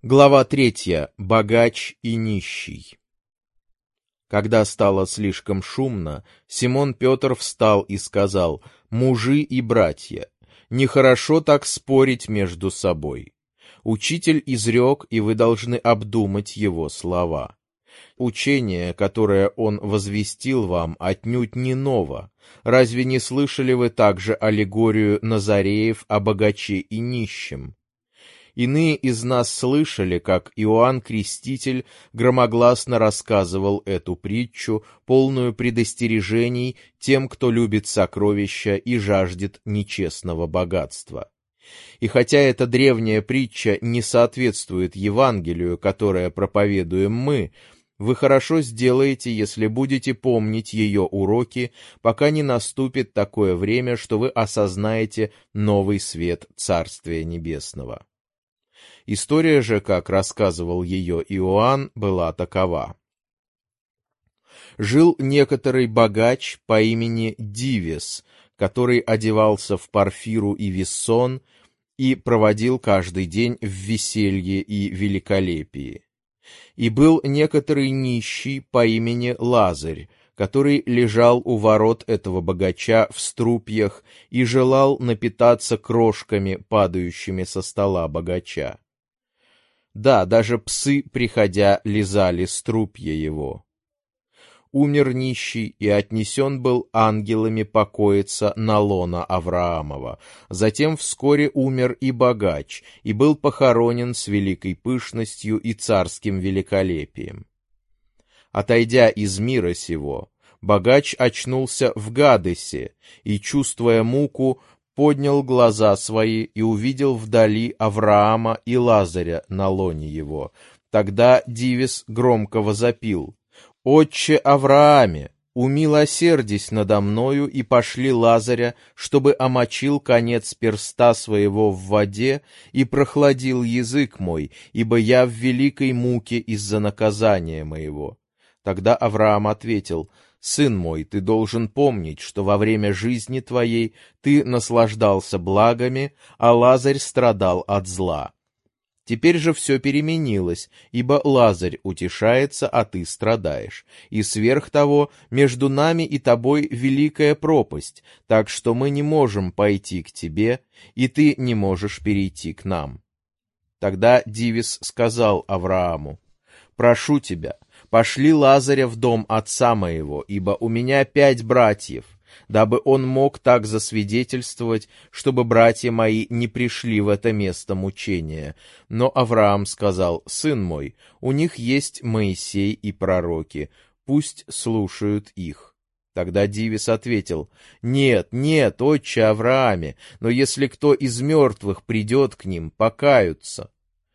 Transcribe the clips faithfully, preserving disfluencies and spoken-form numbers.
Глава третья. Богач и нищий. Когда стало слишком шумно, Симон Петр встал и сказал: «Мужи и братья, нехорошо так спорить между собой. Учитель изрек, и вы должны обдумать его слова. Учение, которое он возвестил вам, отнюдь не ново. Разве не слышали вы также аллегорию Назареев о богаче и нищем? Иные из нас слышали, как Иоанн Креститель громогласно рассказывал эту притчу, полную предостережений тем, кто любит сокровища и жаждет нечестного богатства. И хотя эта древняя притча не соответствует Евангелию, которое проповедуем мы, вы хорошо сделаете, если будете помнить ее уроки, пока не наступит такое время, что вы осознаете новый свет Царствия Небесного». История же, как рассказывал ее Иоанн, была такова. Жил некоторый богач по имени Дивес, который одевался в парфиру и вессон и проводил каждый день в веселье и великолепии. И был некоторый нищий по имени Лазарь, который лежал у ворот этого богача в струпьях и желал напитаться крошками, падающими со стола богача. Да, даже псы, приходя, лизали струпья его. Умер нищий и отнесен был ангелами покоиться на лоно Авраамова. Затем вскоре умер и богач, и был похоронен с великой пышностью и царским великолепием. Отойдя из мира сего, богач очнулся в Гадесе и, чувствуя муку, поднял глаза свои и увидел вдали Авраама и Лазаря на лоне его. Тогда Дивес громко возопил: «Отче Аврааме, умилосердись надо мною и пошли Лазаря, чтобы омочил конец перста своего в воде и прохладил язык мой, ибо я в великой муке из-за наказания моего». Тогда Авраам ответил: «Сын мой, ты должен помнить, что во время жизни твоей ты наслаждался благами, а Лазарь страдал от зла. Теперь же все переменилось, ибо Лазарь утешается, а ты страдаешь. И сверх того, между нами и тобой великая пропасть, так что мы не можем пойти к тебе, и ты не можешь перейти к нам». Тогда Дивес сказал Аврааму: «Прошу тебя, пошли Лазаря в дом отца моего, ибо у меня пять братьев, дабы он мог так засвидетельствовать, чтобы братья мои не пришли в это место мучения». Но Авраам сказал: «Сын мой, у них есть Моисей и пророки, пусть слушают их». Тогда Дивес ответил: «Нет, нет, отче Аврааме, но если кто из мертвых придет к ним, покаются».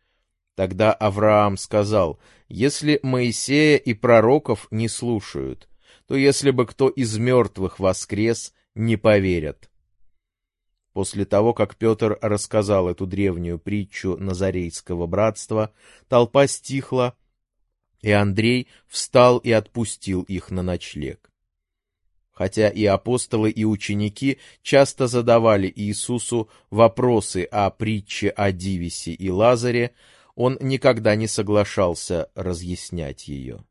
Тогда Авраам сказал: «Если Моисея и пророков не слушают, то если бы кто из мертвых воскрес, не поверят». После того, как Петр рассказал эту древнюю притчу Назарейского братства, толпа стихла, и Андрей встал и отпустил их на ночлег. Хотя и апостолы, и ученики часто задавали Иисусу вопросы о притче о Дивесе и Лазаре, он никогда не соглашался разъяснять ее.